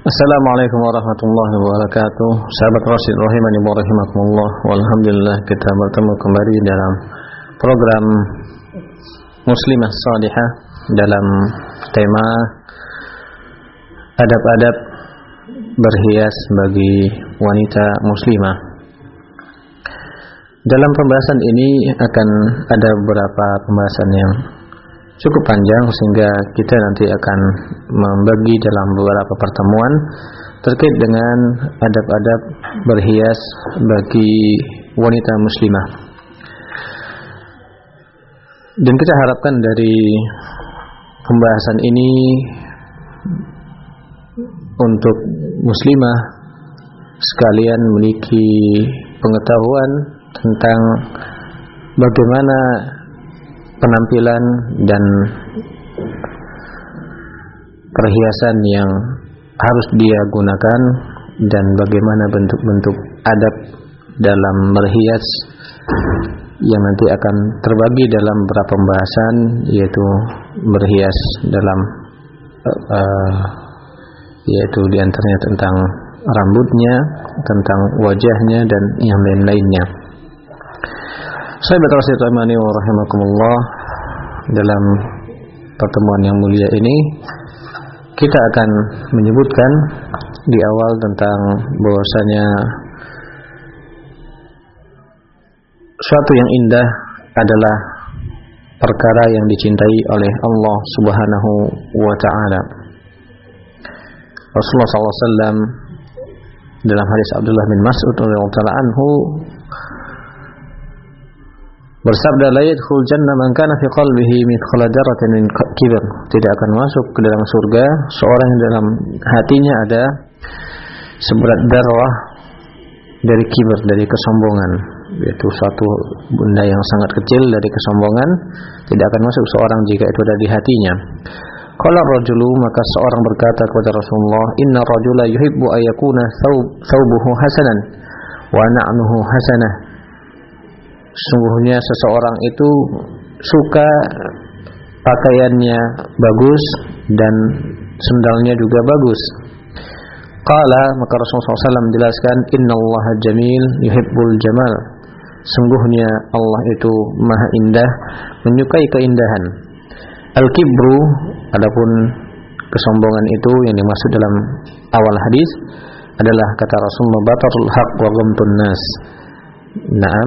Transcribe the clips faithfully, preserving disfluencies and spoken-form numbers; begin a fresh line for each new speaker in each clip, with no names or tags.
Assalamualaikum warahmatullahi wabarakatuh. Sahabat Rasid rahimani wa rahimakumullah. Walhamdulillah kita bertemu kembali dalam program Muslimah Salihah dalam tema adab-adab berhias bagi wanita muslimah. Dalam pembahasan ini akan ada beberapa pembahasan yang cukup panjang sehingga kita nanti akan membagi dalam beberapa pertemuan terkait dengan adab-adab berhias bagi wanita muslimah. Dan kita harapkan dari pembahasan ini untuk muslimah sekalian memiliki pengetahuan tentang bagaimana penampilan dan perhiasan yang harus dia gunakan dan bagaimana bentuk-bentuk adab dalam berhias yang nanti akan terbagi dalam beberapa pembahasan, yaitu berhias dalam uh, yaitu diantaranya tentang rambutnya, tentang wajahnya dan yang lain-lainnya. Sahabat Rasul rahimani wa rahimakumullah, dalam pertemuan yang mulia ini kita akan menyebutkan di awal tentang bahwasanya suatu yang indah adalah perkara yang dicintai oleh Allah Subhanahu wa taala. Rasulullah sallallahu alaihi wasallam dalam hadis Abdullah bin Mas'ud radhiyallahu anhu bersabda, la yadkhul jannah man kana fi qalbihi mithqala dzarratin min kibr. Tidak akan masuk ke dalam surga seorang yang dalam hatinya ada seberat darah dari kibr, dari kesombongan, yaitu suatu benda yang sangat kecil dari kesombongan. Tidak akan masuk seorang jika itu ada di hatinya. Qala rajulu, maka seorang berkata kepada Rasulullah, inna rajula yuhibbu ayyakuna thawbuhu hasanan wa na'nuhu hasanah. Sungguhnya seseorang itu suka pakaiannya bagus dan sendalnya juga bagus. Qala, maka Rasulullah shallallahu alaihi wasallam menjelaskan, innallaha jamil yuhibbul jamal. Sungguhnya Allah itu maha indah, menyukai keindahan. Al-kibru, adapun kesombongan itu yang dimaksud dalam awal hadis adalah kata Rasulullah, batarul haq wa ghamtun nas. Naam,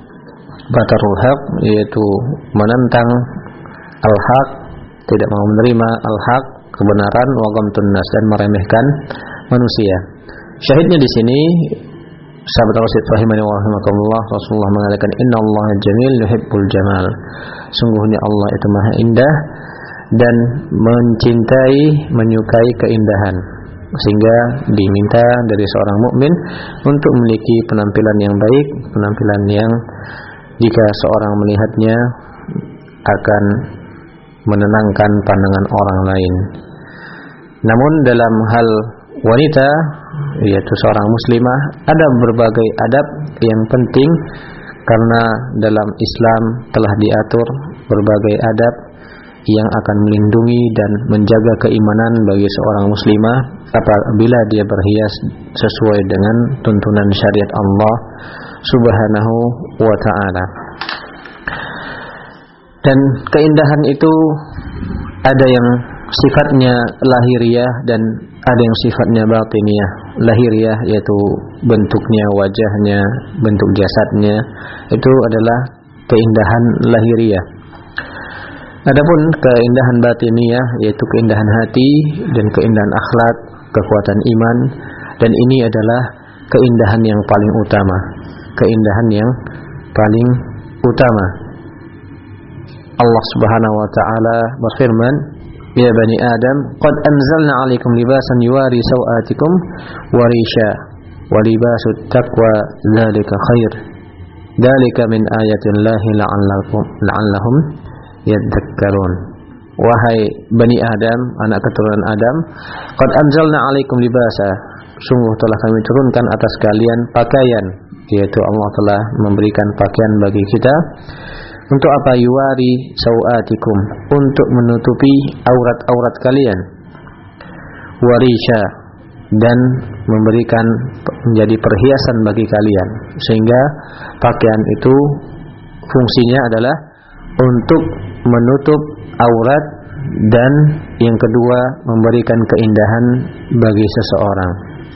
batarul haq yaitu menentang al-haq, tidak mau menerima al-haq, kebenaran, wa ghamtun nas, dan meremehkan manusia. Syahidnya di sini sahabat Rasul rahimani wa rahimakumullah, Rasulullah mengatakan innallaha jamil yuhibbul jamal. Sungguhnya Allah itu maha indah dan mencintai, menyukai keindahan, sehingga diminta dari seorang mukmin untuk memiliki penampilan yang baik, penampilan yang jika seorang melihatnya akan menenangkan pandangan orang lain. Namun dalam hal wanita, yaitu seorang muslimah, ada berbagai adab yang penting karena dalam Islam telah diatur berbagai adab yang akan melindungi dan menjaga keimanan bagi seorang muslimah apabila dia berhias sesuai dengan tuntunan syariat Allah Subhanahu wa ta'ala. Dan keindahan itu ada yang sifatnya lahiriah dan ada yang sifatnya batiniah. Lahiriah yaitu bentuknya, wajahnya, bentuk jasadnya, itu adalah keindahan lahiriah. Adapun keindahan batiniah yaitu keindahan hati dan keindahan akhlak, kekuatan iman, dan ini adalah keindahan yang paling utama, keindahan yang paling utama. Allah Subhanahu wa taala berfirman, ya bani Adam, qad anzalna 'alaikum libasan yuwari sawatikum wa risha wa libasut taqwa dzalika khair. Dzalika min ayatillahi la'allakum la'allahum yadhakkarun. Wahai bani Adam, anak keturunan Adam, qad anzalna 'alaikum libasa. Sungguh telah kami turunkan atas kalian pakaian, yaitu Allah telah memberikan pakaian bagi kita. Untuk apa? Yuwari sawatikum, untuk menutupi aurat-aurat kalian. Warisha, dan memberikan menjadi perhiasan bagi kalian, sehingga pakaian itu fungsinya adalah untuk menutup aurat dan yang kedua memberikan keindahan bagi seseorang.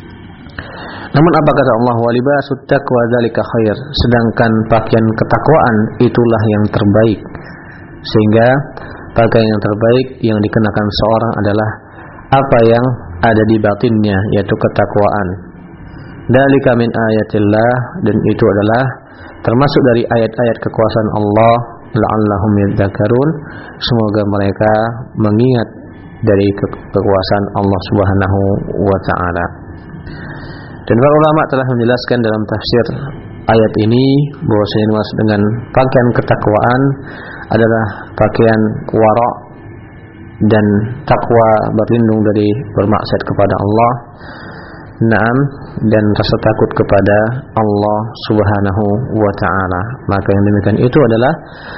Namun apa kata Allah, wa libasut taqwa dzalika khair, sedangkan pakaian ketakwaan itulah yang terbaik. Sehingga pakaian yang terbaik yang dikenakan seorang adalah apa yang ada di batinnya, yaitu ketakwaan. Dzalika min ayatillah, dan itu adalah termasuk dari ayat-ayat kekuasaan Allah, la'allahum yadhakkarun, semoga mereka mengingat dari ke- kekuasaan Allah Subhanahu wa taala. Dan para ulama telah menjelaskan dalam tafsir ayat ini bahwasanya dimaksud dengan pakaian ketakwaan adalah pakaian wara' dan takwa, berlindung dari bermaksiat kepada Allah, naam, dan rasa takut kepada Allah Subhanahu wa taala. Maka yang demikian itu adalah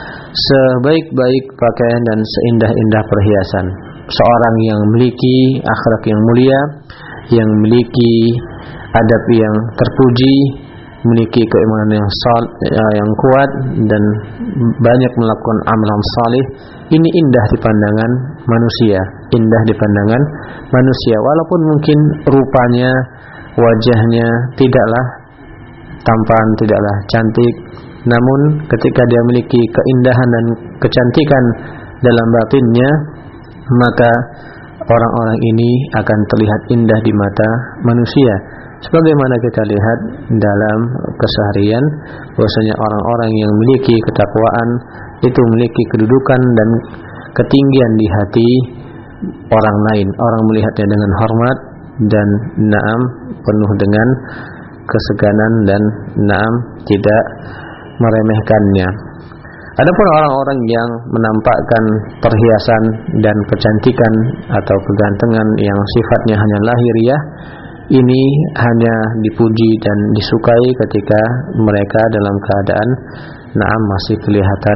sebaik-baik pakaian dan seindah-indah perhiasan. Seorang yang memiliki akhlak yang mulia, yang memiliki adab yang terpuji, memiliki keimanan yang sal, yang kuat dan banyak melakukan amalan salih, ini indah di pandangan manusia, indah di pandangan manusia walaupun mungkin rupanya, wajahnya tidaklah tampan, tidaklah cantik, namun ketika dia memiliki keindahan dan kecantikan dalam batinnya, maka orang-orang ini akan terlihat indah di mata manusia. Sebagaimana kita lihat dalam keseharian, bahwasanya orang-orang yang memiliki ketakwaan itu memiliki kedudukan dan ketinggian di hati orang lain. Orang melihatnya dengan hormat dan naam, penuh dengan keseganan dan naam, tidak meremehkannya. Adapun orang-orang yang menampakkan perhiasan dan kecantikan atau kegantengan yang sifatnya hanya lahiriah, ini hanya dipuji dan disukai ketika mereka dalam keadaan naam masih kelihatan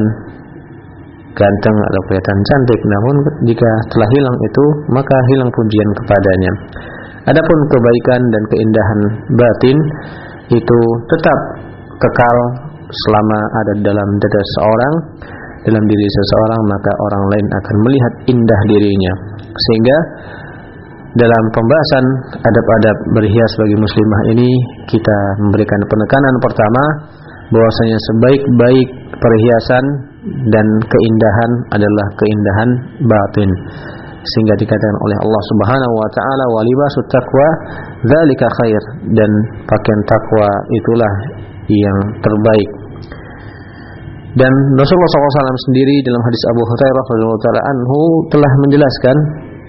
ganteng atau kelihatan cantik. Namun jika telah hilang itu, maka hilang pujian kepadanya. Adapun kebaikan dan keindahan batin itu tetap kekal selama ada dalam dada seorang, dalam diri seseorang, maka orang lain akan melihat indah dirinya. Sehingga dalam pembahasan adab-adab berhias bagi muslimah ini, kita memberikan penekanan pertama bahwasanya sebaik-baik perhiasan dan keindahan adalah keindahan batin. Sehingga dikatakan oleh Allah Subhanahu wa taala, wa libasut taqwa dzalika khair, dan pakaian takwa itulah yang terbaik. Dan Rasulullah shallallahu alaihi wasallam sendiri dalam hadis Abu Hurairah radhiyallahu taala anhu telah menjelaskan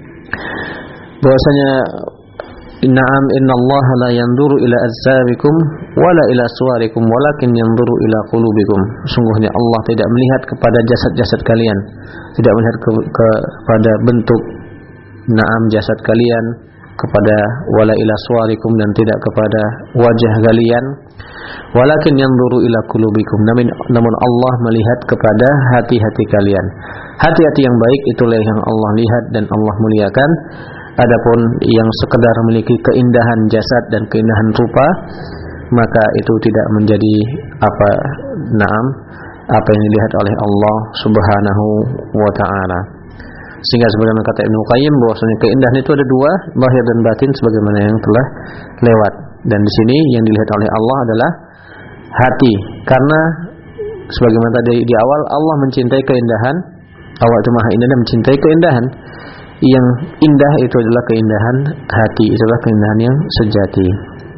bahwasanya na'am innallaha la yanzuru ila ajsamikum wala ila suwarikum walakin yanzuru ila qulubikum. Sungguhnya Allah tidak melihat kepada jasad-jasad kalian, tidak melihat ke, kepada bentuk na'am jasad kalian, kepada wala ila suwarikum, dan tidak kepada wajah kalian, walakin yanzuru ila qulubikum, namun, namun Allah melihat kepada hati-hati kalian. Hati-hati yang baik itulah yang Allah lihat dan Allah muliakan. Adapun yang sekedar memiliki keindahan jasad dan keindahan rupa, maka itu tidak menjadi apa naam apa yang dilihat oleh Allah Subhanahu wa taala. Sehingga sebagaimana kata Ibnu Qayyim bahwasanya keindahan itu ada dua, zahir dan batin, sebagaimana yang telah lewat. Dan di sini yang dilihat oleh Allah adalah hati, karena sebagaimana tadi di awal, Allah mencintai keindahan, Allah itu Maha Indah dan mencintai keindahan. Yang indah itu adalah keindahan hati, itulah keindahan yang sejati.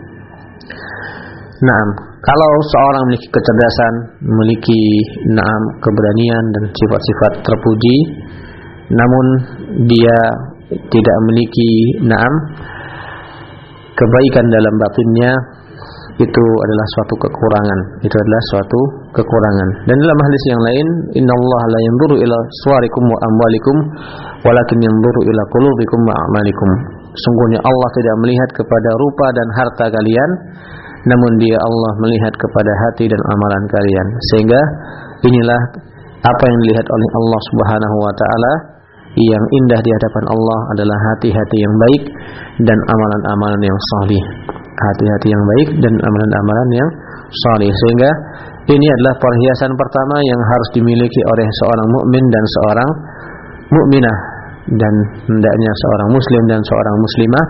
Naam, kalau seorang memiliki kecerdasan, memiliki naam keberanian dan sifat-sifat terpuji, namun dia tidak memiliki naam kebaikan dalam batinnya, itu adalah suatu kekurangan. Itu adalah suatu kekurangan. Dan dalam hadis yang lain, innallaha la yanzuru ila suwarikum wa amwalikum walakin yanzuru ila qulubikum wa a'malikum. Sungguhnya Allah tidak melihat kepada rupa dan harta kalian, namun Dia Allah melihat kepada hati dan amalan kalian. Sehingga inilah apa yang dilihat oleh Allah Subhanahu wa taala, yang indah di hadapan Allah adalah hati-hati yang baik dan amalan-amalan yang salih. Hati-hati yang baik dan amalan-amalan yang salih. Sehingga ini adalah perhiasan pertama yang harus dimiliki oleh seorang mukmin dan seorang mukminah, dan hendaknya seorang muslim dan seorang muslimah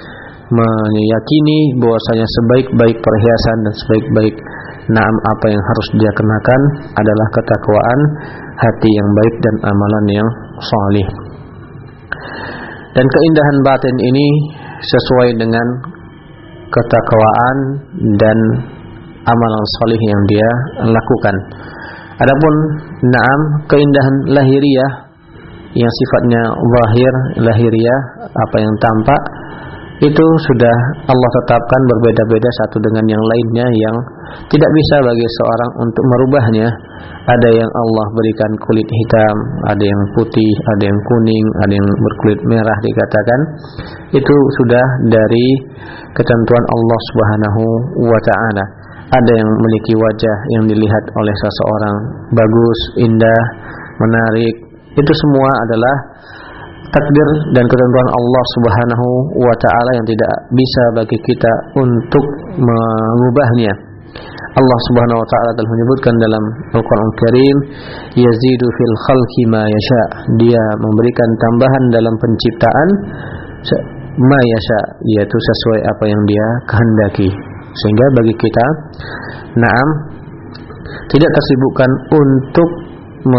meyakini bahwasanya sebaik-baik perhiasan dan sebaik-baik naam apa yang harus dia kenakan adalah ketakwaan, hati yang baik dan amalan yang salih. Dan keindahan batin ini sesuai dengan ketakwaan dan amalan salih yang dia lakukan. Adapun naam keindahan lahiriah yang sifatnya zahir, lahiriah, apa yang tampak, itu sudah Allah tetapkan berbeda-beda satu dengan yang lainnya, yang tidak bisa bagi seorang untuk merubahnya. Ada yang Allah berikan kulit hitam, ada yang putih, ada yang kuning, ada yang berkulit merah dikatakan. Itu sudah dari ketentuan Allah Subhanahu wa ta'ala. Ada yang memiliki wajah yang dilihat oleh seseorang bagus, indah, menarik. Itu semua adalah takdir dan ketentuan Allah Subhanahu wa ta'ala yang tidak bisa bagi kita untuk mengubahnya. Allah Subhanahu wa ta'ala telah menyebutkan dalam Al-Qur'an Karim, yazidu fil khalqi ma yasha. Dia memberikan tambahan dalam penciptaan ma yasha, yaitu sesuai apa yang dia kehendaki. Sehingga bagi kita naam tidak tersibukkan untuk me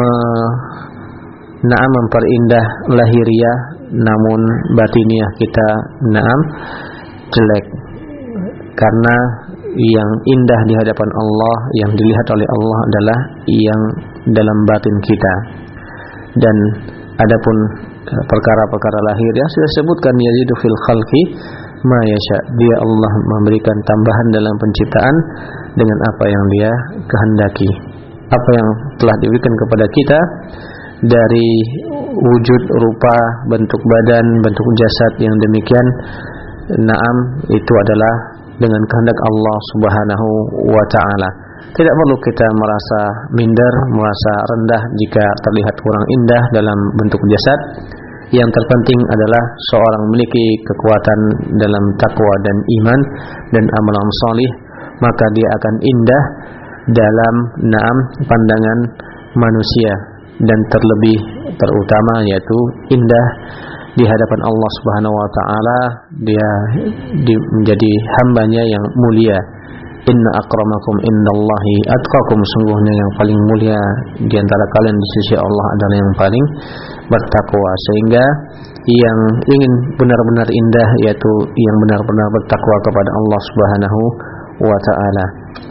naam memperindah lahiriah, namun batiniah kita naam jelek. Karena yang indah di hadapan Allah, yang dilihat oleh Allah adalah yang dalam batin kita. Dan adapun perkara-perkara lahir yang sudah disebutkan, yazidu fil khalqi ma yasha, dia Allah memberikan tambahan dalam penciptaan dengan apa yang dia kehendaki. Apa yang telah diberikan kepada kita dari wujud, rupa, bentuk badan, bentuk jasad yang demikian, naam, itu adalah dengan kehendak Allah Subhanahu wa ta'ala. Tidak perlu kita merasa minder, merasa rendah jika terlihat kurang indah dalam bentuk jasad. Yang terpenting adalah seorang memiliki kekuatan dalam takwa dan iman dan amalan salih, maka dia akan indah dalam naam pandangan manusia, dan terlebih terutama yaitu indah di hadapan Allah Subhanahu wa ta'ala. Dia di, menjadi hambanya yang mulia. Inna akramakum indallahi atqakum, sungguhnya yang paling mulia di antara kalian di sisi Allah adalah yang paling bertakwa. Sehingga yang ingin benar-benar indah yaitu yang benar-benar bertakwa kepada Allah Subhanahu wa ta'ala.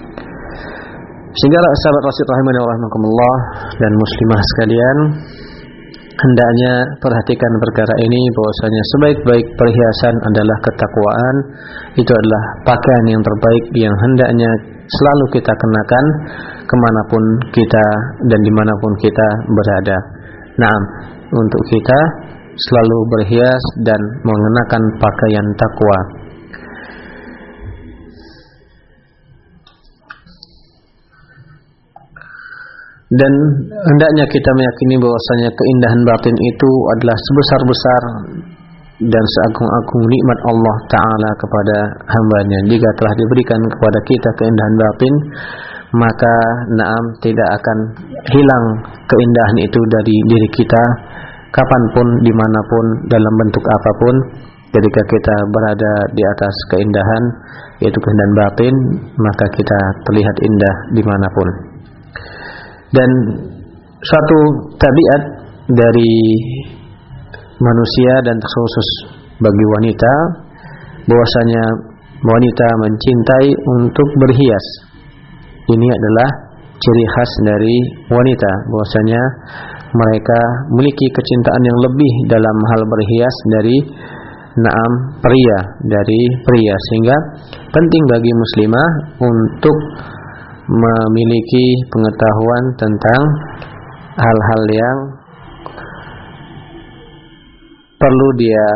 Sehingga sahabat Rasul rahimani wa rahimakumullah dan muslimah sekalian, hendaknya perhatikan perkara ini, bahwasanya sebaik-baik perhiasan adalah ketakwaan. Itu adalah pakaian yang terbaik yang hendaknya selalu kita kenakan kemanapun kita dan dimanapun kita berada. Naam, untuk kita selalu berhias dan mengenakan pakaian takwa. Dan hendaknya kita meyakini bahwasanya keindahan batin itu adalah sebesar-besar dan seagung-agung nikmat Allah Ta'ala kepada hambanya. Jika telah diberikan kepada kita keindahan batin, maka naam tidak akan hilang keindahan itu dari diri kita kapanpun, dimanapun, dalam bentuk apapun. Ketika kita berada di atas keindahan, yaitu keindahan batin, maka kita terlihat indah dimanapun. Dan suatu tabiat dari manusia dan khusus bagi wanita, bahwasanya wanita mencintai untuk berhias. Ini adalah ciri khas dari wanita, bahwasanya mereka memiliki kecintaan yang lebih dalam hal berhias dari naam pria, dari pria. Sehingga penting bagi muslimah untuk memiliki pengetahuan tentang hal-hal yang perlu dia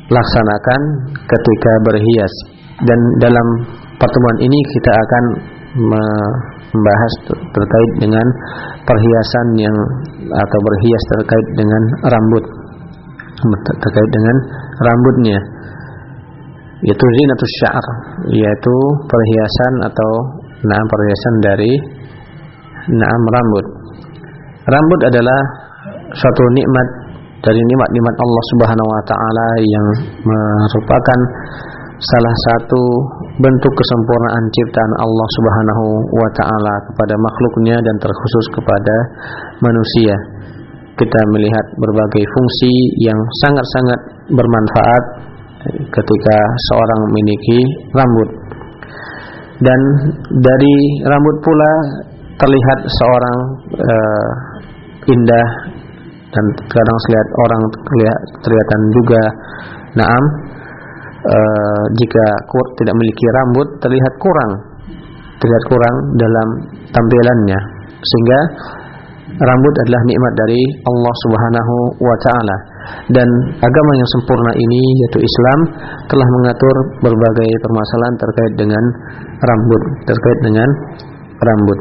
laksanakan ketika berhias. Dan dalam pertemuan ini kita akan membahas terkait dengan perhiasan yang atau berhias terkait dengan rambut, terkait dengan rambutnya, yaitu zinatus sya'r, yaitu perhiasan atau nah perhiasan dari naam rambut. Rambut adalah suatu nikmat dari nikmat-nikmat Allah Subhanahu wa taala yang merupakan salah satu bentuk kesempurnaan ciptaan Allah Subhanahu wa taala kepada makhluknya dan terkhusus kepada manusia. Kita melihat berbagai fungsi yang sangat-sangat bermanfaat ketika seorang memiliki rambut. Dan dari rambut pula terlihat seorang uh, indah, dan kadang terlihat orang terlihat kelihatan juga naam uh, jika kur, tidak memiliki rambut terlihat kurang terlihat kurang dalam tampilannya, sehingga rambut adalah nikmat dari Allah Subhanahu wa taala. Dan agama yang sempurna ini, yaitu Islam, telah mengatur berbagai permasalahan terkait dengan rambut, terkait dengan rambut.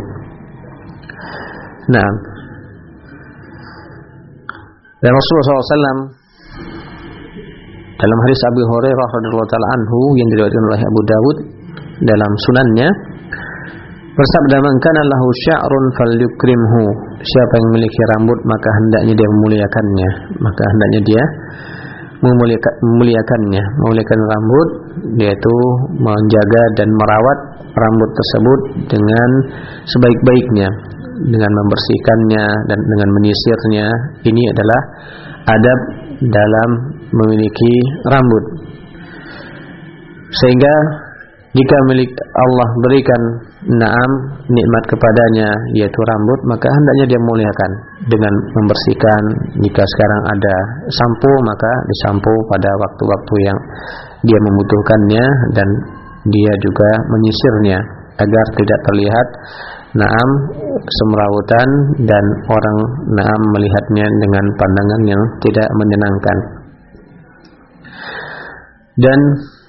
Nah, dan Rasulullah shallallahu alaihi wasallam dalam hadis Abu Hurairah radhiyallahu taala anhu yang diriwayatkan oleh Abu Dawud dalam sunannya bersabda, "Man kana lahu sya'run falyukrimhu." Siapa yang memiliki rambut maka hendaknya dia memuliakannya, maka hendaknya dia memuliakan, memuliakannya. Memuliakan rambut yaitu menjaga dan merawat rambut tersebut dengan sebaik-baiknya, dengan membersihkannya dan dengan menyisirnya. Ini adalah adab dalam memiliki rambut. Sehingga jika milik Allah berikan naam nikmat kepadanya yaitu rambut, maka hendaknya dia muliakan dengan membersihkan. Jika sekarang ada sampo, maka disampo pada waktu-waktu yang dia membutuhkannya, dan dia juga menyisirnya agar tidak terlihat naam semrawutan dan orang naam melihatnya dengan pandangan yang tidak menyenangkan. Dan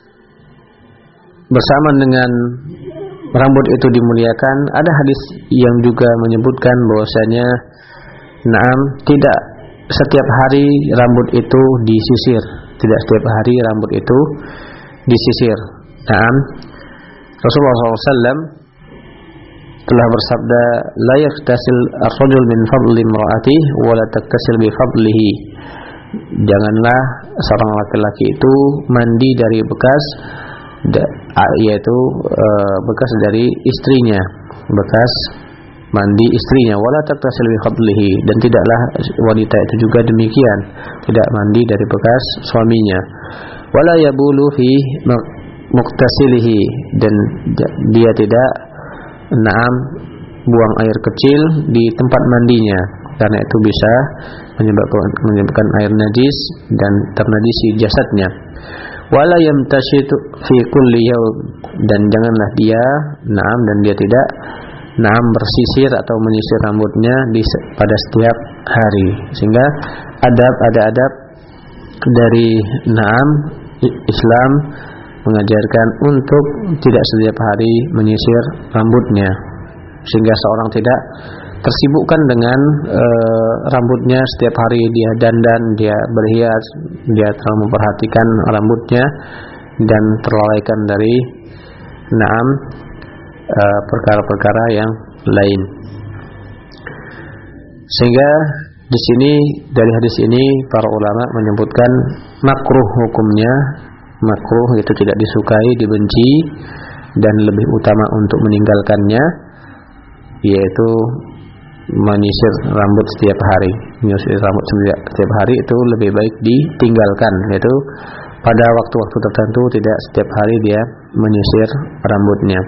bersama dengan rambut itu dimuliakan, ada hadis yang juga menyebutkan bahwasanya naam tidak setiap hari rambut itu disisir, tidak setiap hari rambut itu disisir. Naam, Rasulullah shallallahu alaihi wasallam telah bersabda, la yaktasil ar-rajul min fadli imra'atihi wa la taktasil bi fadlihi. Janganlah seorang laki-laki itu mandi dari bekas yaitu e, bekas dari istrinya, bekas mandi istrinya, wala taktasil bi fadlihi, dan tidaklah wanita itu juga demikian, tidak mandi dari bekas suaminya. Wala yabulu fi muktasilihi, dan dia tidak naam buang air kecil di tempat mandinya, karena itu bisa menyebabkan, menyebabkan air najis dan ternajisi jasadnya. Wala yamtashitu fi kulli yawm, dan janganlah dia naam dan dia tidak naam bersisir atau menyisir rambutnya di pada setiap hari. Sehingga adab ada adab dari naam Islam mengajarkan untuk tidak setiap hari menyisir rambutnya, sehingga seorang tidak tersibukkan dengan e, rambutnya setiap hari dia dandan, dia berhias, dia terlalu memperhatikan rambutnya dan terlalaikan dari naam e, perkara-perkara yang lain. Sehingga di sini dari hadis ini para ulama menyebutkan makruh hukumnya, makruh itu tidak disukai, dibenci, dan lebih utama untuk meninggalkannya, yaitu menyisir rambut setiap hari. Menyisir rambut setiap hari itu lebih baik ditinggalkan, yaitu pada waktu-waktu tertentu, tidak setiap hari dia menyisir rambutnya.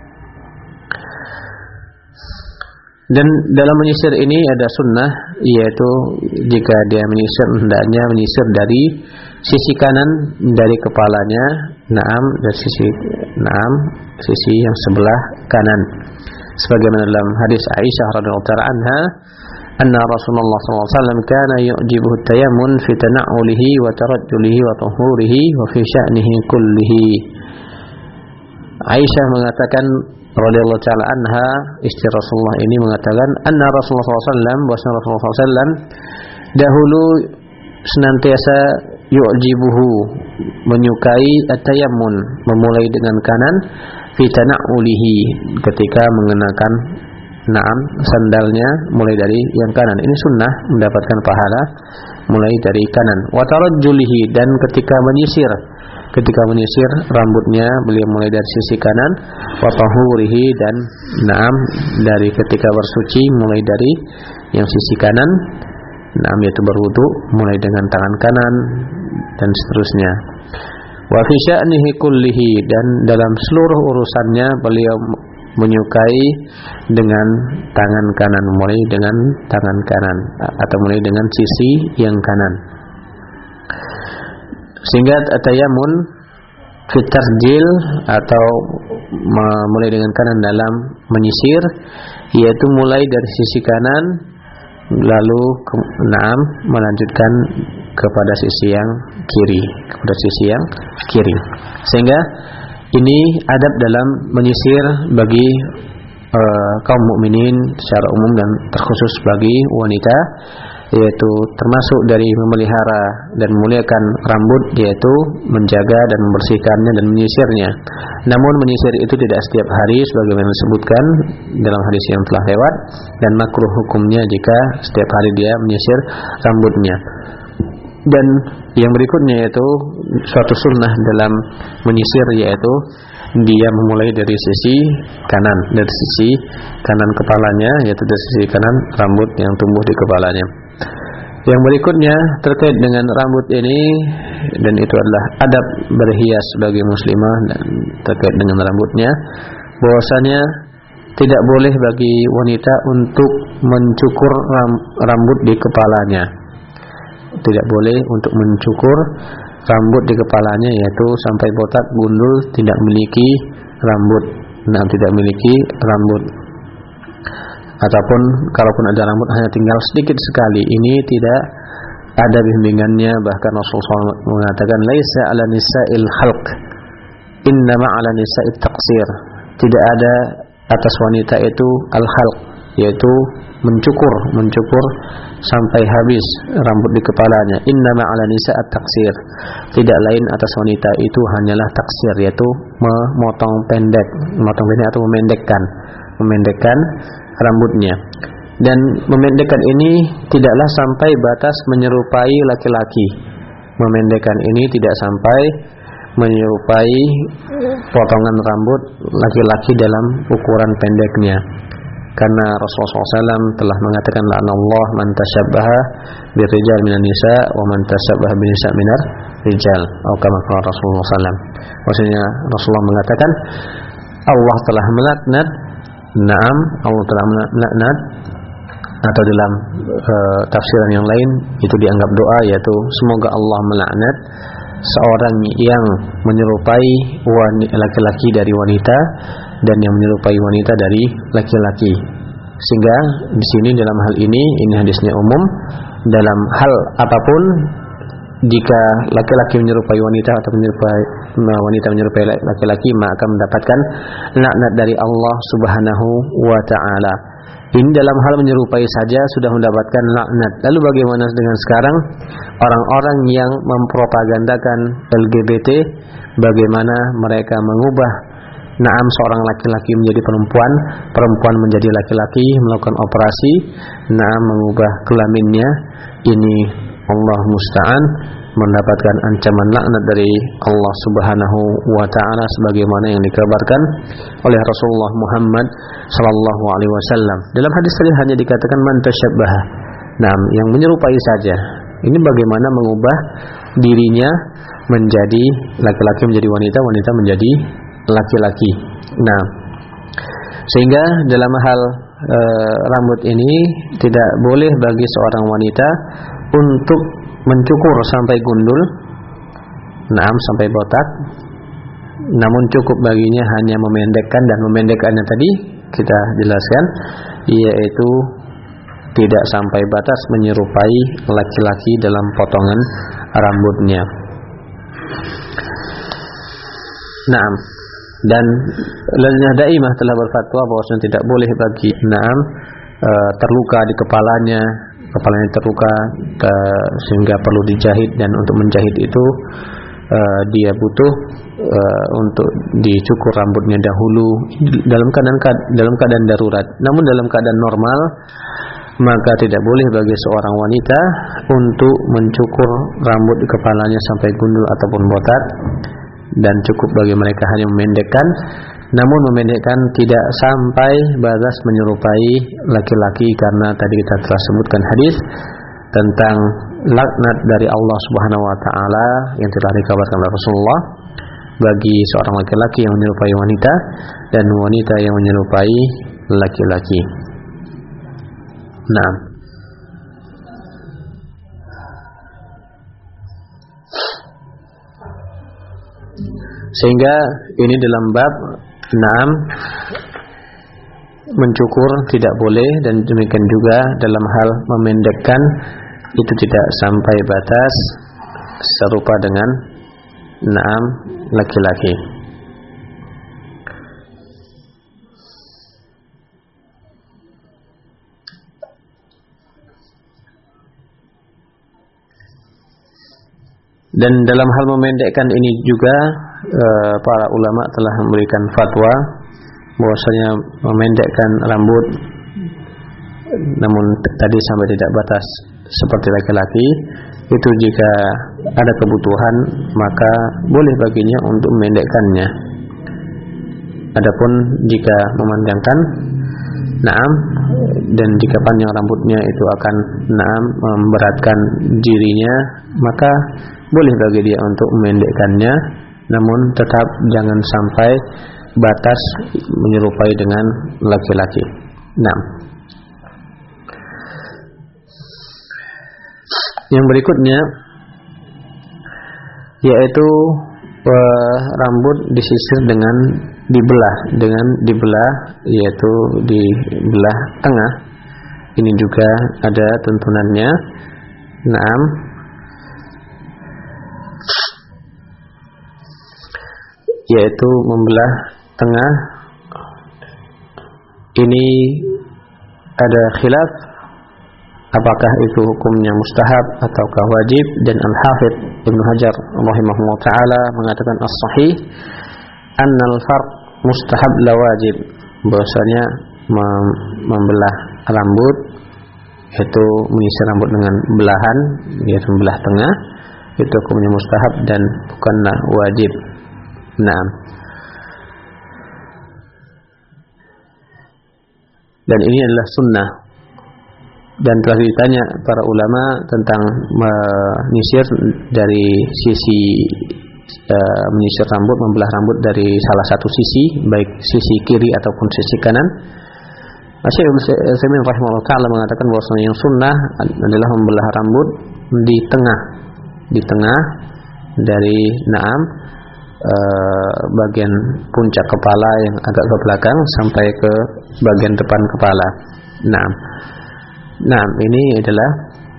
Dan dalam menyisir ini ada sunnah, yaitu jika dia menyisir hendaknya menyisir dari sisi kanan dari kepalanya, naam, dari sisi naam sisi yang sebelah kanan. Sebagaimana dalam hadis Aisyah radhiyallahu ta'ala anha, anna Rasulullah sallallahu alaihi wasallam kana yu'jibuhu at-tayammun fi tana'ulihi wa tarajjulihi wa tuhurihi wa fi sya'nihi kullihi. Aisyah mengatakan radhiyallahu taala anha, istri Rasulullah ini mengatakan, anna Rasulullah sallallahu alaihi wasallam, bahwa Rasulullah sallallahu alaihi wasallam dahulu senantiasa yu'jibuhu, menyukai at-tayammun, memulai dengan kanan, fi tana'ulihi, ketika mengenakan na'am sandalnya mulai dari yang kanan. Ini sunnah, mendapatkan pahala mulai dari kanan. Wa tarajjulihi, dan ketika menyisir, ketika menyisir rambutnya beliau mulai dari sisi kanan. Wa tahurihi, dan na'am dari ketika bersuci mulai dari yang sisi kanan. Na'am yaitu berwudu mulai dengan tangan kanan dan seterusnya. Wa fi sya'nihi kullihi, dan dalam seluruh urusannya beliau menyukai dengan tangan kanan, mulai dengan tangan kanan atau mulai dengan sisi yang kanan. Sehingga at-tayammun fi tarjil, atau mulai dengan kanan dalam menyisir, yaitu mulai dari sisi kanan lalu ke, naam melanjutkan kepada sisi yang kiri, kepada sisi yang kiri. Sehingga ini adab dalam menyisir bagi uh, kaum mukminin secara umum dan terkhusus bagi wanita, yaitu termasuk dari memelihara dan memuliakan rambut, yaitu menjaga dan membersihkannya dan menyisirnya. Namun menyisir itu tidak setiap hari sebagaimana disebutkan dalam hadis yang telah lewat, dan makruh hukumnya jika setiap hari dia menyisir rambutnya. Dan yang berikutnya yaitu suatu sunnah dalam menyisir, yaitu dia memulai dari sisi kanan, dari sisi kanan kepalanya, yaitu dari sisi kanan rambut yang tumbuh di kepalanya. Yang berikutnya terkait dengan rambut ini, dan itu adalah adab berhias bagi muslimah dan terkait dengan rambutnya, bahwasanya tidak boleh bagi wanita untuk mencukur rambut di kepalanya. Tidak boleh untuk mencukur rambut di kepalanya, yaitu sampai botak, gundul, tidak memiliki rambut. Nah, tidak memiliki rambut. Ataupun kalaupun ada rambut hanya tinggal sedikit sekali. Ini tidak ada bimbingannya. Bahkan Rasulullah shallallahu alaihi wasallam mengatakan, laisa 'ala nisa'il khalq, innama 'ala nisa'it taqsir. Tidak ada atas wanita itu al-khalq, yaitu mencukur, mencukur sampai habis rambut di kepalanya. Innama 'ala nisa'at taqsir. Tidak lain atas wanita itu hanyalah taksir, yaitu memotong pendek, memotong pendek atau memendekkan, memendekkan rambutnya. Dan memendekkan ini tidaklah sampai batas menyerupai laki-laki. Memendekkan ini tidak sampai menyerupai potongan rambut laki-laki dalam ukuran pendeknya. Karena Rasulullah shallallahu alaihi wasallam telah mengatakan, la'anallah man tasyabbaha birrijal minan nisa wa man tasyabbaha bin nisa minar rijal. Atau kama qala Rasulullah shallallahu alaihi wasallam. Maksudnya Rasulullah mengatakan Allah telah melaknat, naam, Allah telah melaknat, atau dalam uh, tafsiran yang lain itu dianggap doa, yaitu semoga Allah melaknat seorang yang menyerupai laki-laki dari wanita dan yang menyerupai wanita dari laki-laki. Sehingga di sini dalam hal ini, ini hadisnya umum, dalam hal apapun, jika laki-laki menyerupai wanita atau menyerupai wanita menyerupai laki-laki, maka akan mendapatkan laknat dari Allah Subhanahu wa taala. Ini dalam hal menyerupai saja sudah mendapatkan laknat. Lalu bagaimana dengan sekarang orang-orang yang mempropagandakan L G B T, bagaimana mereka mengubah naam seorang laki-laki menjadi perempuan, perempuan menjadi laki-laki, melakukan operasi, naam mengubah kelaminnya. Ini Allah musta'an, mendapatkan ancaman laknat dari Allah Subhanahu wa taala sebagaimana yang dikabarkan oleh Rasulullah Muhammad sallallahu alaihi wasallam. Dalam hadis tadi hanya dikatakan man tasyabbaha, nah, yang menyerupai saja. Ini bagaimana mengubah dirinya menjadi laki-laki menjadi wanita, wanita menjadi laki-laki. Nah, sehingga dalam hal e, rambut ini tidak boleh bagi seorang wanita untuk mencukur sampai gundul, naam sampai botak. Namun cukup baginya hanya memendekkan, dan memendekkannya tadi kita jelaskan, yaitu tidak sampai batas menyerupai laki-laki dalam potongan rambutnya. Naam. Dan Lajnah Daimah telah berfatwa bahwasanya tidak boleh bagi naam e, terluka di kepalanya, kepalanya terluka e, sehingga perlu dijahit, dan untuk menjahit itu e, dia butuh e, untuk dicukur rambutnya dahulu dalam keadaan dalam keadaan darurat. Namun dalam keadaan normal maka tidak boleh bagi seorang wanita untuk mencukur rambut di kepalanya sampai gundul ataupun botak, dan cukup bagi mereka hanya memendekkan. Namun memendekkan tidak sampai batas menyerupai laki-laki, karena tadi kita telah sebutkan hadis tentang laknat dari Allah Subhanahu wa taala yang telah dikabarkan oleh Rasulullah bagi seorang laki-laki yang menyerupai wanita dan wanita yang menyerupai laki-laki. Nah, sehingga ini dalam bab enam mencukur tidak boleh, dan demikian juga dalam hal memendekkan itu tidak sampai batas serupa dengan enam laki-laki. Dan dalam hal memendekkan ini juga e, para ulama telah memberikan fatwa bahwasanya memendekkan rambut, namun tadi sampai tidak batas seperti laki-laki, itu jika ada kebutuhan maka boleh baginya untuk memendekkannya. Adapun jika memanjangkan, naam, dan jika panjang rambutnya itu akan naam memberatkan dirinya, maka boleh bagi dia untuk memendekkannya, namun tetap jangan sampai batas menyerupai dengan laki-laki. Nah, yang berikutnya yaitu uh, rambut disisir dengan dibelah, dengan dibelah yaitu dibelah tengah. Ini juga ada tuntunannya. Naam, yaitu membelah tengah. Ini ada khilaf apakah itu hukumnya mustahab ataukah wajib, dan Al-Hafidz Ibnu Hajar rahimahullah taala mengatakan as-sahih annal farq mustahab la wajib, bahwasanya mem- membelah rambut yaitu menyisir rambut dengan belahan yaitu membelah tengah itu hukumnya mustahab dan bukanlah wajib. Nah, dan ini adalah sunnah, dan telah ditanya para ulama tentang menyisir dari sisi uh, menyisir rambut, membelah rambut dari salah satu sisi, baik sisi kiri ataupun sisi kanan. Syekh Ibnu Utsaimin rahimahullah taala mengatakan bahwasanya yang sunnah adalah membelah rambut di tengah, di tengah dari naam uh, bagian puncak kepala yang agak ke belakang sampai ke bagian depan kepala. Naam. Nah, ini adalah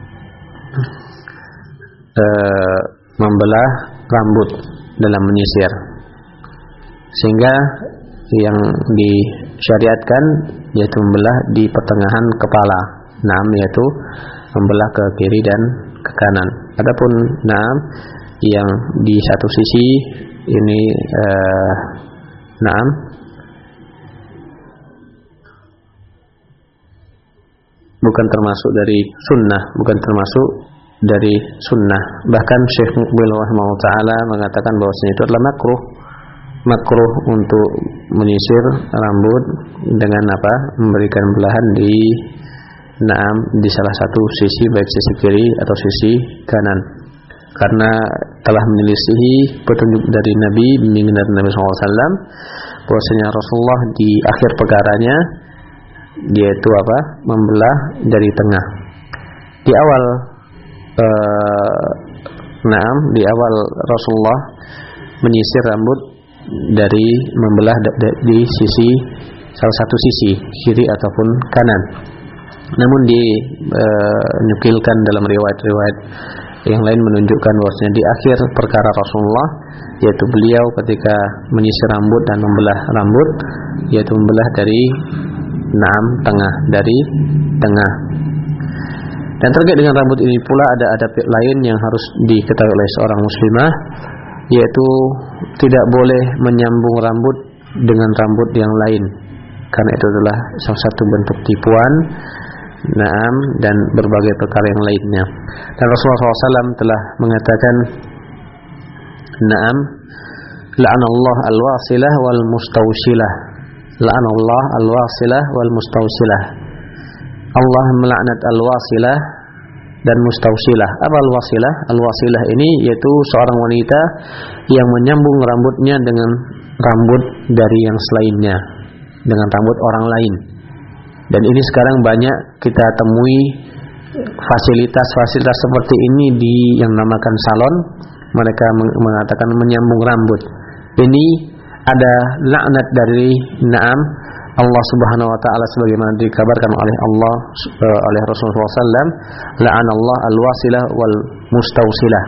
uh, membelah rambut dalam menyisir, sehingga yang disyariatkan yaitu membelah di pertengahan kepala. Naam, yaitu membelah ke kiri dan ke kanan. Adapun naam yang di satu sisi ini uh, naam bukan termasuk dari sunnah, bukan termasuk dari sunnah. Bahkan Syekh Muqbil rahimahullah taala mengatakan bahwasanya itu adalah makruh, makruh untuk menyisir rambut dengan apa? Memberikan belahan di naam di salah satu sisi, baik sisi kiri atau sisi kanan, karena telah menyelisihi petunjuk dari Nabi, bimbingan dari Nabi shallallahu alaihi wasallam, bahwasanya Rasulullah di akhir perkaranya dia itu apa? Membelah dari tengah. Di awal uh, naam di awal Rasulullah menyisir rambut dari membelah di sisi salah satu sisi kiri ataupun kanan. Namun dinukilkan dalam riwayat-riwayat yang lain menunjukkan bahwasanya di akhir perkara Rasulullah, yaitu beliau ketika menyisir rambut dan membelah rambut, yaitu membelah dari naam tengah, dari tengah. Dan terkait dengan rambut ini pula ada adab lain yang harus diketahui oleh seorang muslimah, yaitu tidak boleh menyambung rambut dengan rambut yang lain, karena itu adalah salah satu bentuk tipuan, naam, dan berbagai perkara yang lainnya. Dan Rasulullah shallallahu alaihi wasallam telah mengatakan, naam, la'anallah al-wasilah wal mustawsilah, la'anallah al-wasilah wal mustawsilah. Allah melaknat al-wasilah dan mustawsilah. Apa al-wasilah? Al-wasilah ini yaitu seorang wanita yang menyambung rambutnya dengan rambut dari yang selainnya, dengan rambut orang lain. Dan ini sekarang banyak kita temui fasilitas-fasilitas seperti ini di yang namakan salon. Mereka mengatakan menyambung rambut. Ini ada laknat dari naam Allah Subhanahu wa taala, sebagaimana dikabarkan oleh Allah uh, oleh Rasulullah shallallahu alaihi wasallam, la'anallah al-wasilah wal mustawsilah.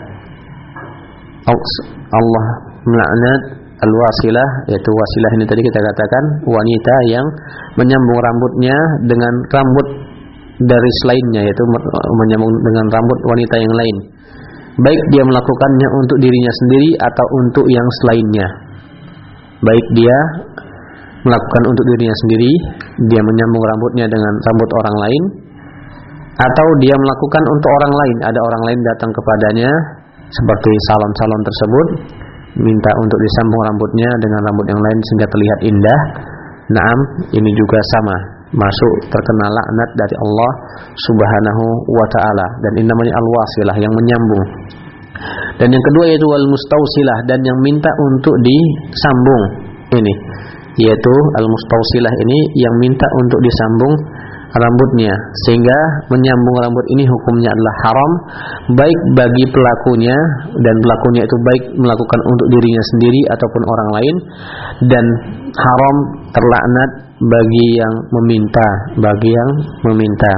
Allah melaknat al-wasilah, yaitu wasilah ini tadi kita katakan wanita yang menyambung rambutnya dengan rambut dari selainnya, yaitu menyambung dengan rambut wanita yang lain, baik dia melakukannya untuk dirinya sendiri atau untuk yang selainnya. Baik dia melakukan untuk dirinya sendiri, dia menyambung rambutnya dengan rambut orang lain, atau dia melakukan untuk orang lain. Ada orang lain datang kepadanya, seperti salon-salon tersebut, minta untuk disambung rambutnya dengan rambut yang lain sehingga terlihat indah. Naam, ini juga sama, masuk terkena laknat dari Allah Subhanahu wa taala. Dan ini namanya al-wasilah, yang menyambung. Dan yang kedua yaitu al-mustawsilah, dan yang minta untuk disambung. Ini yaitu al-mustawsilah ini yang minta untuk disambung rambutnya, sehingga menyambung rambut ini hukumnya adalah haram, baik bagi pelakunya, dan pelakunya itu baik melakukan untuk dirinya sendiri ataupun orang lain, dan haram, terlaknat bagi yang meminta, bagi yang meminta.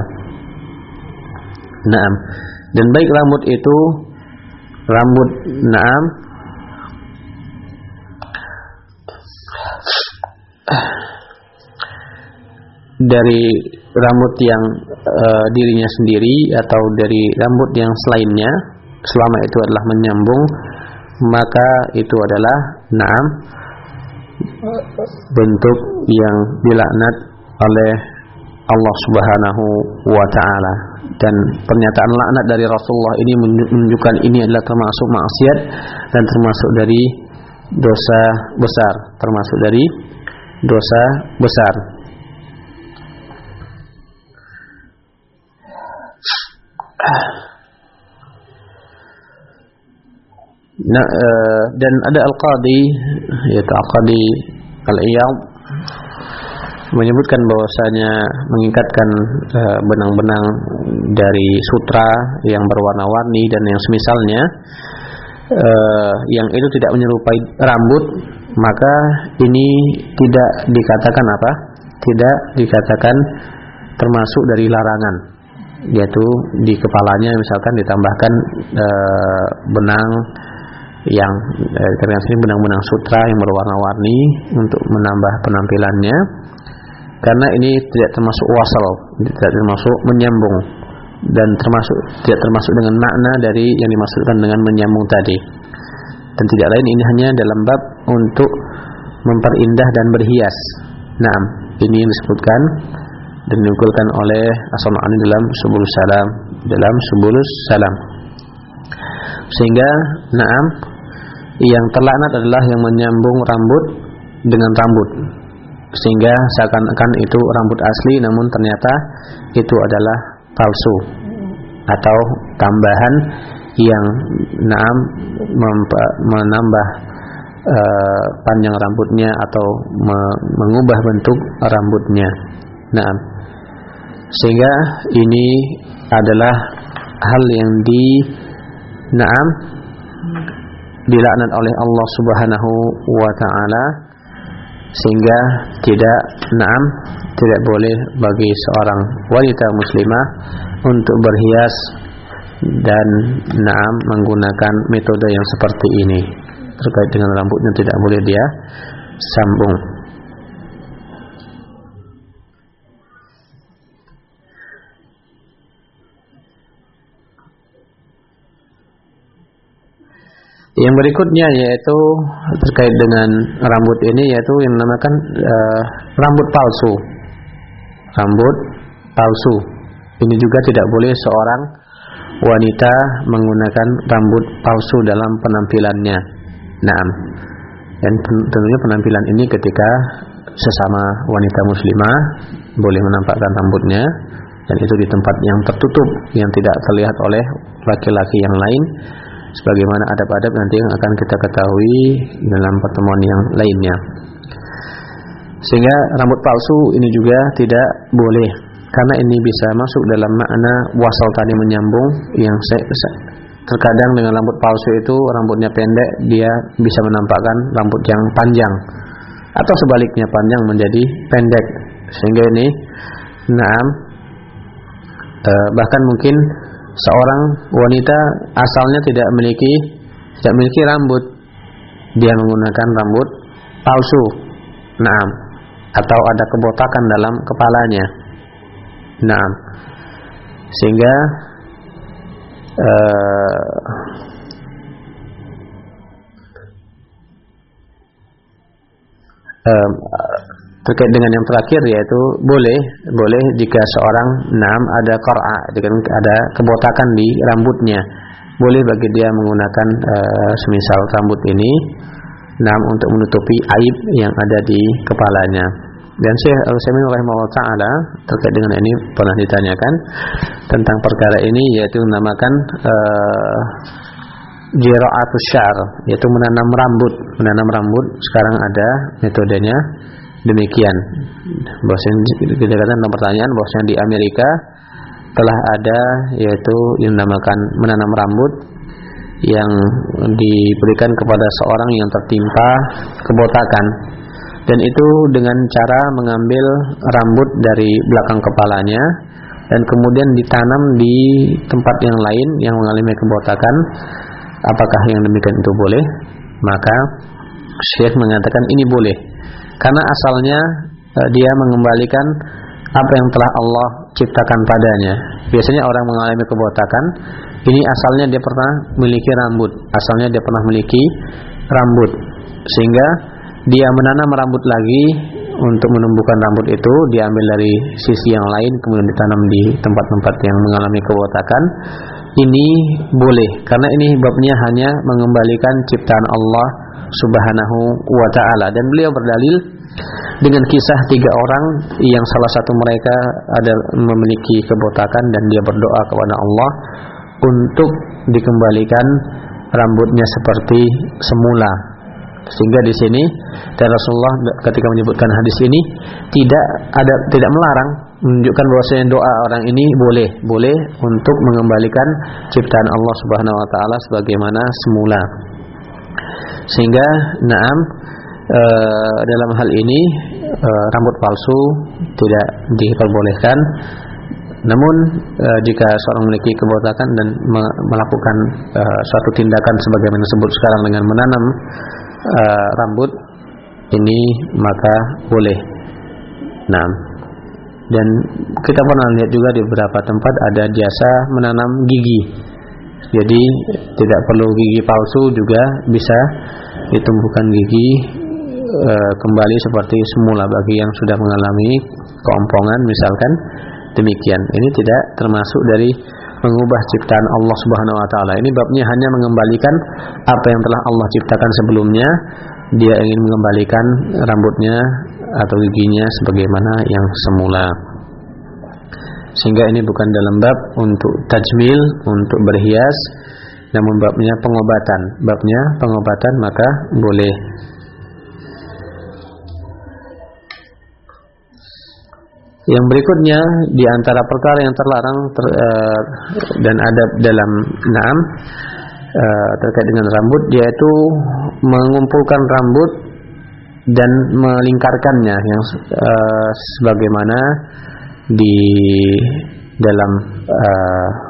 Naam. Dan baik rambut itu rambut naam dari rambut yang e, dirinya sendiri atau dari rambut yang selainnya, selama itu adalah menyambung, maka itu adalah naam bentuk yang dilaknat oleh Allah Subhanahu wa taala. Dan pernyataan laknat dari Rasulullah ini menunjukkan ini adalah termasuk maksiat dan termasuk dari dosa besar, termasuk dari dosa besar. Nah, e, dan ada Al-Qadi, yaitu Al-Qadi Al-Iyad, menyebutkan bahwasanya mengikatkan e, benang-benang dari sutra yang berwarna-warni dan yang semisalnya, e, yang itu tidak menyerupai rambut, maka ini tidak dikatakan apa? Tidak dikatakan termasuk dari larangan, yaitu di kepalanya misalkan ditambahkan e, benang yang e, terlihat sini benang-benang sutra yang berwarna-warni untuk menambah penampilannya, karena ini tidak termasuk wasal, tidak termasuk menyambung, dan termasuk tidak termasuk dengan makna dari yang dimaksudkan dengan menyambung tadi. Dan tidak lain, ini hanya dalam bab untuk memperindah dan berhias. Nah, ini yang disebutkan dan diukulkan oleh As-San'ani dalam Subulus Salam, dalam Subulus Salam. Sehingga, naam, yang terlaknat adalah yang menyambung rambut dengan rambut, sehingga seakan-akan itu rambut asli, namun ternyata itu adalah palsu atau tambahan yang naam menambah uh, panjang rambutnya atau me- mengubah bentuk rambutnya. Naam. Sehingga ini adalah hal yang di naam dilaknat oleh Allah Subhanahu wa taala, sehingga tidak naam tidak boleh bagi seorang wanita muslimah untuk berhias dan naam menggunakan metode yang seperti ini. Terkait dengan rambutnya tidak boleh dia sambung. Yang berikutnya yaitu terkait dengan rambut ini, yaitu yang dinamakan uh, rambut palsu. Rambut palsu ini juga tidak boleh seorang wanita menggunakan rambut palsu dalam penampilannya. Naam. Dan tentunya penampilan ini ketika sesama wanita muslimah boleh menampakkan rambutnya, dan itu di tempat yang tertutup yang tidak terlihat oleh laki-laki yang lain, sebagaimana adab-adab nanti yang akan kita ketahui dalam pertemuan yang lainnya. Sehingga rambut palsu ini juga tidak boleh, karena ini bisa masuk dalam makna wasal tadi menyambung, yang se- se- terkadang dengan rambut palsu itu rambutnya pendek, dia bisa menampakkan rambut yang panjang, atau sebaliknya panjang menjadi pendek, sehingga ini naam e, bahkan mungkin seorang wanita asalnya tidak memiliki tidak memiliki rambut, dia menggunakan rambut palsu, naam, atau ada kebotakan dalam kepalanya, naam, sehingga uh, uh, terkait dengan yang terakhir, yaitu boleh boleh jika seorang naam ada qara', dengan ada kebotakan di rambutnya, boleh bagi dia menggunakan uh, semisal rambut ini naam untuk menutupi aib yang ada di kepalanya. Dan Syekh Al-Utsaimin rahimahullah taala terkait dengan ini pernah ditanyakan tentang perkara ini, yaitu dinamakan uh, jira'atus syar, yaitu menanam rambut. Menanam rambut sekarang ada metodenya demikian. Bahwasanya kita katakan dalam pertanyaan bahwasanya di Amerika telah ada yaitu yang dinamakan menanam rambut yang diberikan kepada seorang yang tertimpa kebotakan, dan itu dengan cara mengambil rambut dari belakang kepalanya dan kemudian ditanam di tempat yang lain yang mengalami kebotakan. Apakah yang demikian itu boleh? Maka Syekh mengatakan ini boleh, karena asalnya uh, dia mengembalikan apa yang telah Allah ciptakan padanya. Biasanya orang mengalami kebotakan ini asalnya dia pernah memiliki rambut, asalnya dia pernah memiliki rambut, sehingga dia menanam rambut lagi untuk menumbuhkan rambut itu, diambil dari sisi yang lain kemudian ditanam di tempat-tempat yang mengalami kebotakan. Ini boleh, karena ini babnya hanya mengembalikan ciptaan Allah Subhanahu wa ta'ala. Dan beliau berdalil dengan kisah tiga orang yang salah satu mereka ada memiliki kebotakan dan dia berdoa kepada Allah untuk dikembalikan rambutnya seperti semula. Sehingga di sini dan Rasulullah ketika menyebutkan hadis ini tidak ada tidak melarang, menunjukkan bahwasanya doa orang ini boleh boleh untuk mengembalikan ciptaan Allah Subhanahu wa taala sebagaimana semula. Sehingga naam e, dalam hal ini e, rambut palsu tidak diperbolehkan. Namun e, jika seorang memiliki kebotakan dan me, melakukan e, suatu tindakan sebagaimana disebut sekarang dengan menanam e, rambut ini, maka boleh. Nah, dan kita pernah lihat juga di beberapa tempat ada jasa menanam gigi. Jadi tidak perlu gigi palsu, juga bisa ditumbuhkan gigi e, kembali seperti semula bagi yang sudah mengalami keompongan misalkan. Demikian, ini tidak termasuk dari mengubah ciptaan Allah Subhanahu wa taala. Ini babnya hanya mengembalikan apa yang telah Allah ciptakan sebelumnya. Dia ingin mengembalikan rambutnya atau giginya sebagaimana yang semula. Sehingga ini bukan dalam bab untuk tajmil, untuk berhias, namun babnya pengobatan. Babnya pengobatan, maka boleh. Yang berikutnya di antara perkara yang terlarang ter, uh, dan adab dalam naam uh, terkait dengan rambut, yaitu mengumpulkan rambut dan melingkarkannya yang uh, sebagaimana di dalam uh,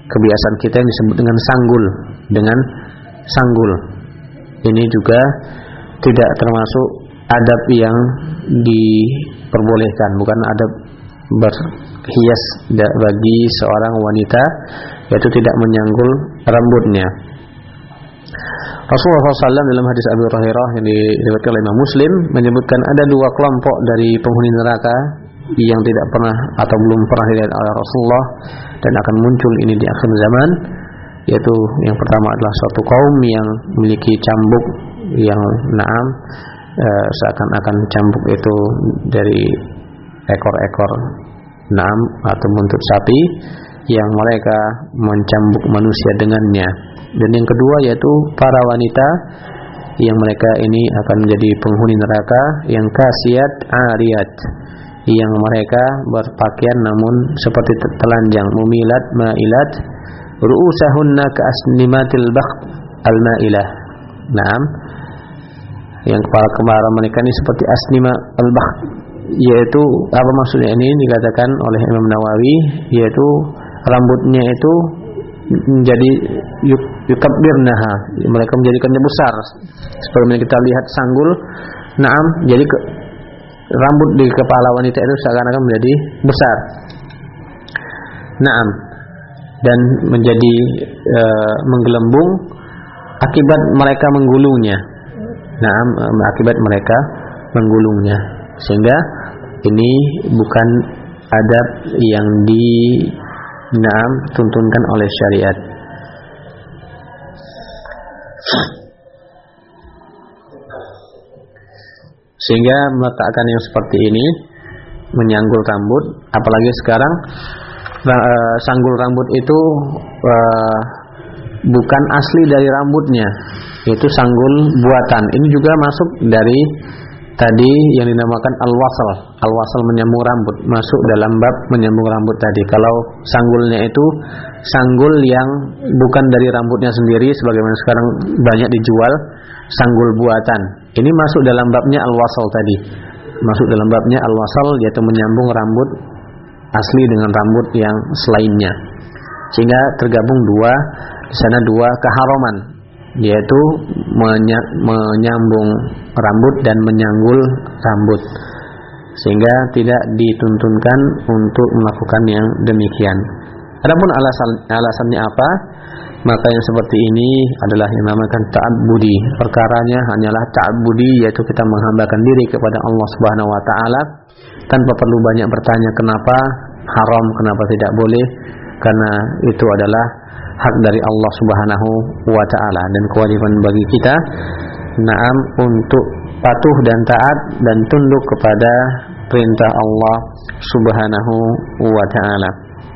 kebiasaan kita yang disebut dengan sanggul, dengan sanggul. Ini juga tidak termasuk adab yang diperbolehkan, bukan adab berhias bagi seorang wanita, yaitu tidak menyanggul rambutnya. Rasulullah shallallahu alaihi wasallam dalam hadis Abu Hurairah yang diriwayatkan oleh Imam Muslim menyebutkan ada dua kelompok dari penghuni neraka yang tidak pernah atau belum pernah dilihat oleh Rasulullah dan akan muncul ini di akhir zaman, yaitu yang pertama adalah suatu kaum yang memiliki cambuk yang naam e, seakan-akan cambuk itu dari ekor-ekor naam atau buntut sapi yang mereka mencambuk manusia dengannya. Dan yang kedua yaitu para wanita yang mereka ini akan menjadi penghuni neraka yang kasiyat ariyat, yang mereka berpakaian namun seperti telanjang, mumilat mailat, ru'usahunna ka'asnimatil bakh al-mailah. Naam, yang kepala-kepala mereka ini seperti asnima al-bakh, yaitu apa maksudnya ini dikatakan oleh Imam Nawawi, yaitu rambutnya itu menjadi yuk, yukabbirnaha, mereka menjadikannya besar. Seperti kita lihat sanggul, naam, jadi ke, rambut di kepala wanita itu seakan-akan menjadi besar, naam, dan menjadi e, menggelembung akibat mereka menggulungnya, naam, akibat mereka menggulungnya. Sehingga ini bukan adab yang di naam tuntunkan oleh syariat. Sehingga meletakkan yang seperti ini, menyanggul rambut, apalagi sekarang uh, sanggul rambut itu uh, bukan asli dari rambutnya, itu sanggul buatan. Ini juga masuk dari tadi yang dinamakan al-wasal. Al-wasal menyambung rambut, masuk dalam bab menyambung rambut tadi. Kalau sanggulnya itu sanggul yang bukan dari rambutnya sendiri, sebagaimana sekarang banyak dijual sanggul buatan, ini masuk dalam babnya al-wasal tadi. Masuk dalam babnya al-wasal, yaitu menyambung rambut asli dengan rambut yang selainnya. Sehingga tergabung dua, di sana dua keharaman, yaitu menya- menyambung rambut dan menyanggul rambut, sehingga tidak dituntunkan untuk melakukan yang demikian. Adapun alasan alasannya apa? Maka yang seperti ini adalah yang dinamakan ta'abbudi. Perkaranya hanyalah ta'abbudi, yaitu kita menghambakan diri kepada Allah Subhanahu wa taala tanpa perlu banyak bertanya kenapa haram, kenapa tidak boleh, karena itu adalah hak dari Allah Subhanahu wa taala dan kewajiban bagi kita naam untuk patuh dan taat dan tunduk kepada perintah Allah Subhanahu wa taala.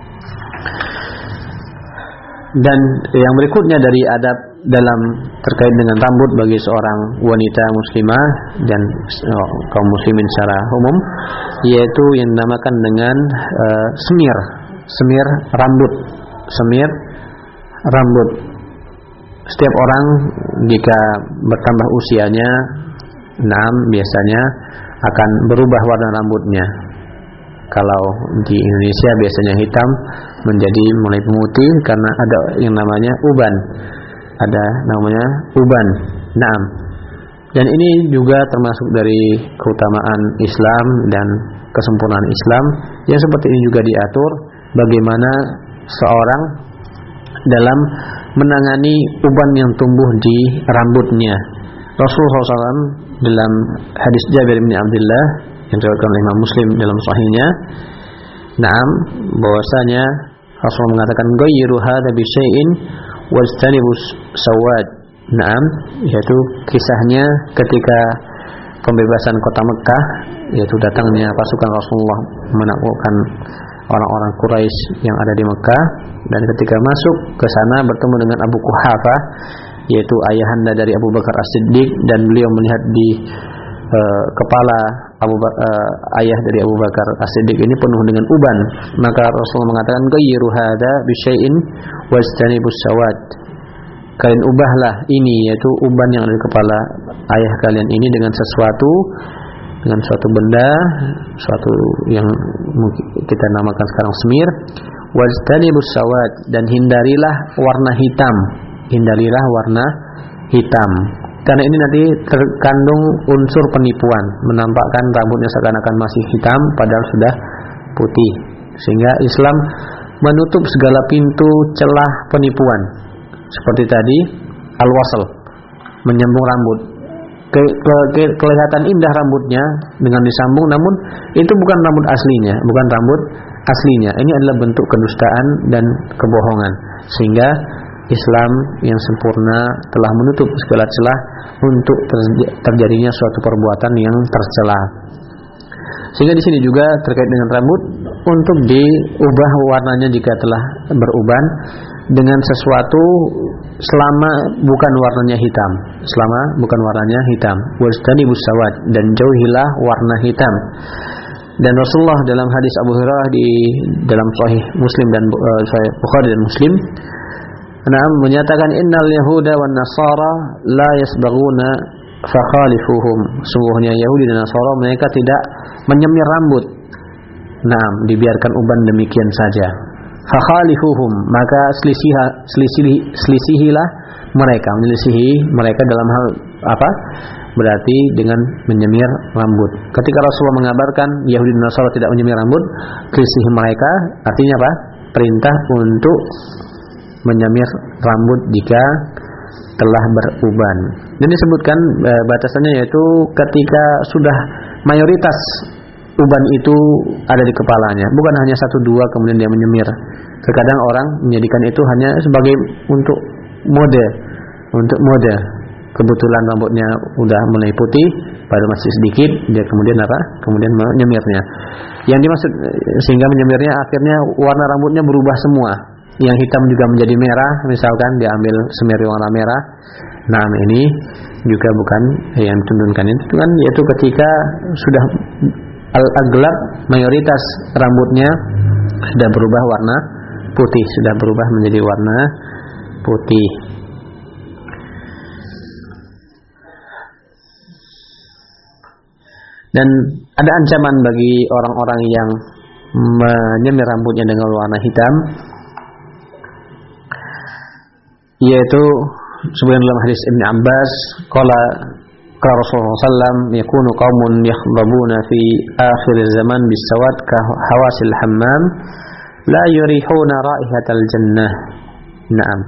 Dan yang berikutnya dari adab dalam terkait dengan rambut bagi seorang wanita muslimah dan oh, kaum muslimin secara umum, yaitu yang dinamakan dengan uh, semir, semir rambut, semir rambut. Setiap orang jika bertambah usianya, enam biasanya akan berubah warna rambutnya. Kalau di Indonesia biasanya hitam menjadi mulai pemutih karena ada yang namanya uban. Ada namanya uban. Naam. Dan ini juga termasuk dari keutamaan Islam dan kesempurnaan Islam yang seperti ini juga diatur bagaimana seorang dalam menangani uban yang tumbuh di rambutnya. Rasulullah shallallahu alaihi wasallam dalam hadis Jabir bin Abdullah yang diriwayatkan oleh Imam Muslim dalam sahihnya, naam, bahwasanya Rasulullah mengatakan ghayyiru hadza bi syai'in wajtanibu sawad. Naam, yaitu kisahnya ketika pembebasan kota Mekah, yaitu datangnya pasukan Rasulullah menaklukkan orang-orang Quraisy yang ada di Mekah, dan ketika masuk ke sana bertemu dengan Abu Quhafah, yaitu ayahanda dari Abu Bakar As-Siddiq, dan beliau melihat di uh, kepala Abu uh, ayah dari Abu Bakar As-Siddiq ini penuh dengan uban. Maka Rasulullah mengatakan ghayyiru hadza bi syai'in wajtanibus sawad. Kalian ubahlah ini, yaitu uban yang ada di kepala ayah kalian ini dengan sesuatu, dengan suatu benda, suatu yang kita namakan sekarang semir. wajtanibus sawad, dan hindarilah warna hitam. Hindarilah warna hitam. Karena ini nanti terkandung unsur penipuan, menampakkan rambutnya seakan-akan masih hitam padahal sudah putih. Sehingga Islam menutup segala pintu celah penipuan. Seperti tadi al-wasl, menyambung rambut. Ke, ke, ke, kelihatan indah rambutnya dengan disambung, namun itu bukan rambut aslinya, bukan rambut aslinya. Ini adalah bentuk kedustaan dan kebohongan. Sehingga Islam yang sempurna telah menutup segala celah untuk terjadinya suatu perbuatan yang tercela. Sehingga di sini juga terkait dengan rambut, untuk diubah warnanya jika telah beruban dengan sesuatu selama bukan warnanya hitam, selama bukan warnanya hitam. Wajtanibus sawad, dan jauhilah warna hitam. Dan Rasulullah dalam hadis Abu Hurairah di dalam Sahih Muslim dan uh, Sahih Bukhari dan Muslim, Naam menyatakan innal yahuda wan nasara la yasbaghuna fakhalifuhum. Sungguhnya Yahudi dan Nasara mereka tidak menyemir rambut. Naam, dibiarkan uban demikian saja. Fakhalifuhum, maka selisih selisih selisihilah mereka, menyelisihi mereka dalam hal apa? Berarti dengan menyemir rambut. Ketika Rasulullah mengabarkan Yahudi dan Nasara tidak menyemir rambut, selisih mereka artinya apa? Perintah untuk menyemir rambut jika telah beruban. Dan disebutkan e, batasannya yaitu ketika sudah mayoritas uban itu ada di kepalanya, bukan hanya satu dua kemudian dia menyemir. Terkadang orang menjadikan itu hanya sebagai untuk mode, untuk mode. Kebetulan rambutnya udah mulai putih, baru masih sedikit, dia kemudian apa? Kemudian menyemirnya. Yang dimaksud sehingga menyemirnya akhirnya warna rambutnya berubah semua. Yang hitam juga menjadi merah, misalkan dia ambil semir warna merah. Nah, ini juga bukan yang dituntunkan, itu kan yaitu ketika sudah al-aglab mayoritas rambutnya sudah berubah warna putih, sudah berubah menjadi warna putih. Dan ada ancaman bagi orang-orang yang menyemir rambutnya dengan warna hitam, yaitu sebagaimana dalam hadis Ibnu Abbas, qala qala Rasulullah sallallahu alaihi wasallam, yakunu qaumun yakhdabuna fi akhir zaman bisawad ka hawasil hammam la yurihuna raihatal jannah. Naam,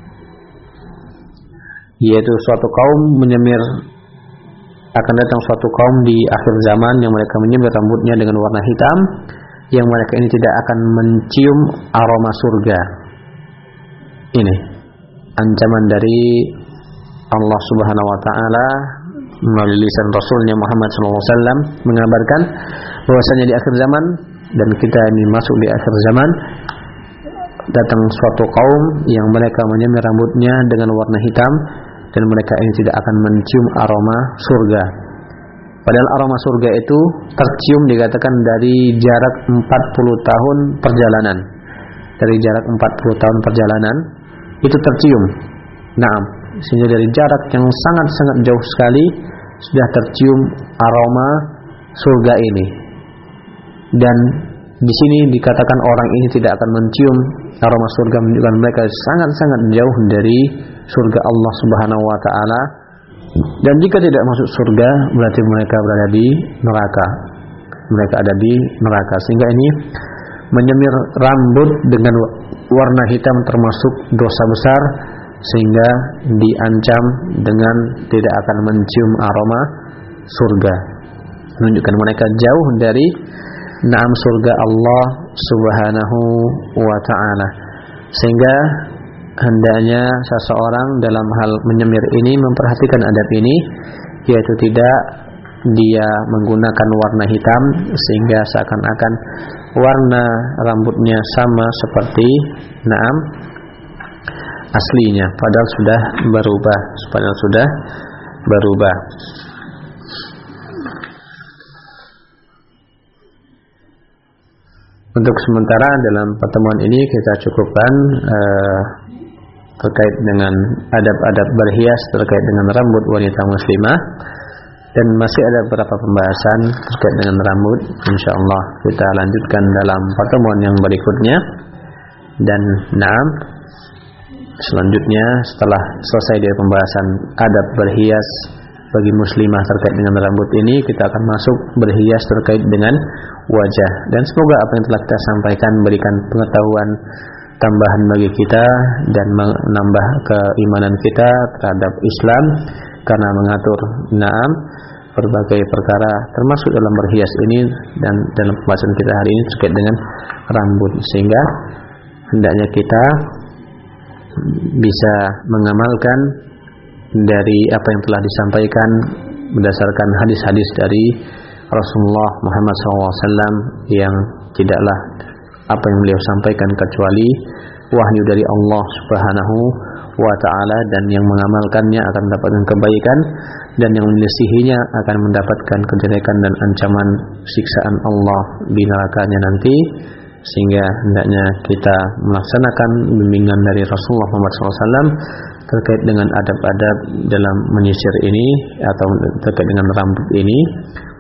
yaitu suatu kaum menyemir, akan datang suatu kaum di akhir zaman yang mereka menyemir rambutnya dengan warna hitam, yang mereka ini tidak akan mencium aroma surga. Ini ancaman dari Allah Subhanahu wa taala melalui lisan Rasulnya Muhammad sallallahu alaihi wasallam mengabarkan bahwasanya di akhir zaman, dan kita ini masuk di akhir zaman, datang suatu kaum yang mereka menyemir rambutnya dengan warna hitam, dan mereka ini tidak akan mencium aroma surga. Padahal aroma surga itu tercium dikatakan dari jarak empat puluh tahun perjalanan. Dari jarak empat puluh tahun perjalanan itu tercium. Nah, sehingga dari jarak yang sangat-sangat jauh sekali sudah tercium aroma surga ini. Dan di sini dikatakan orang ini tidak akan mencium aroma surga, menunjukkan mereka sangat-sangat jauh dari surga Allah Subhanahu wa taala. Dan jika tidak masuk surga, berarti mereka berada di neraka. Mereka ada di neraka. Sehingga ini menyemir rambut dengan warna hitam termasuk dosa besar, sehingga diancam dengan tidak akan mencium aroma surga, menunjukkan mereka jauh dari naam surga Allah Subhanahu wa ta'ala. Sehingga hendaknya seseorang dalam hal menyemir ini memperhatikan adab ini, yaitu tidak dia menggunakan warna hitam sehingga seakan-akan warna rambutnya sama seperti naam aslinya, padahal sudah berubah, padahal sudah berubah. Untuk sementara dalam pertemuan ini kita cukupkan uh, terkait dengan adab-adab berhias terkait dengan rambut wanita muslimah, dan masih ada beberapa pembahasan terkait dengan rambut. Insyaallah kita lanjutkan dalam pertemuan yang berikutnya. Dan naam, selanjutnya setelah selesai dari pembahasan adab berhias bagi muslimah terkait dengan rambut ini, kita akan masuk berhias terkait dengan wajah. Dan semoga apa yang telah kita sampaikan berikan pengetahuan tambahan bagi kita dan menambah keimanan kita terhadap Islam, karena mengatur naam berbagai perkara termasuk dalam berhias ini dan dalam pembahasan kita hari ini terkait dengan rambut, sehingga hendaknya kita bisa mengamalkan dari apa yang telah disampaikan berdasarkan hadis-hadis dari Rasulullah Muhammad shallallahu alaihi wasallam yang tidaklah apa yang beliau sampaikan kecuali wahyu dari Allah Subhanahu wa ta'ala, dan yang mengamalkannya akan mendapatkan kebaikan dan yang menyelisihinya akan mendapatkan kejelekan dan ancaman siksaan Allah di nerakanya nanti. Sehingga hendaknya kita melaksanakan bimbingan dari Rasulullah Muhammad shallallahu alaihi wasallam terkait dengan adab-adab dalam menyisir ini atau terkait dengan rambut ini.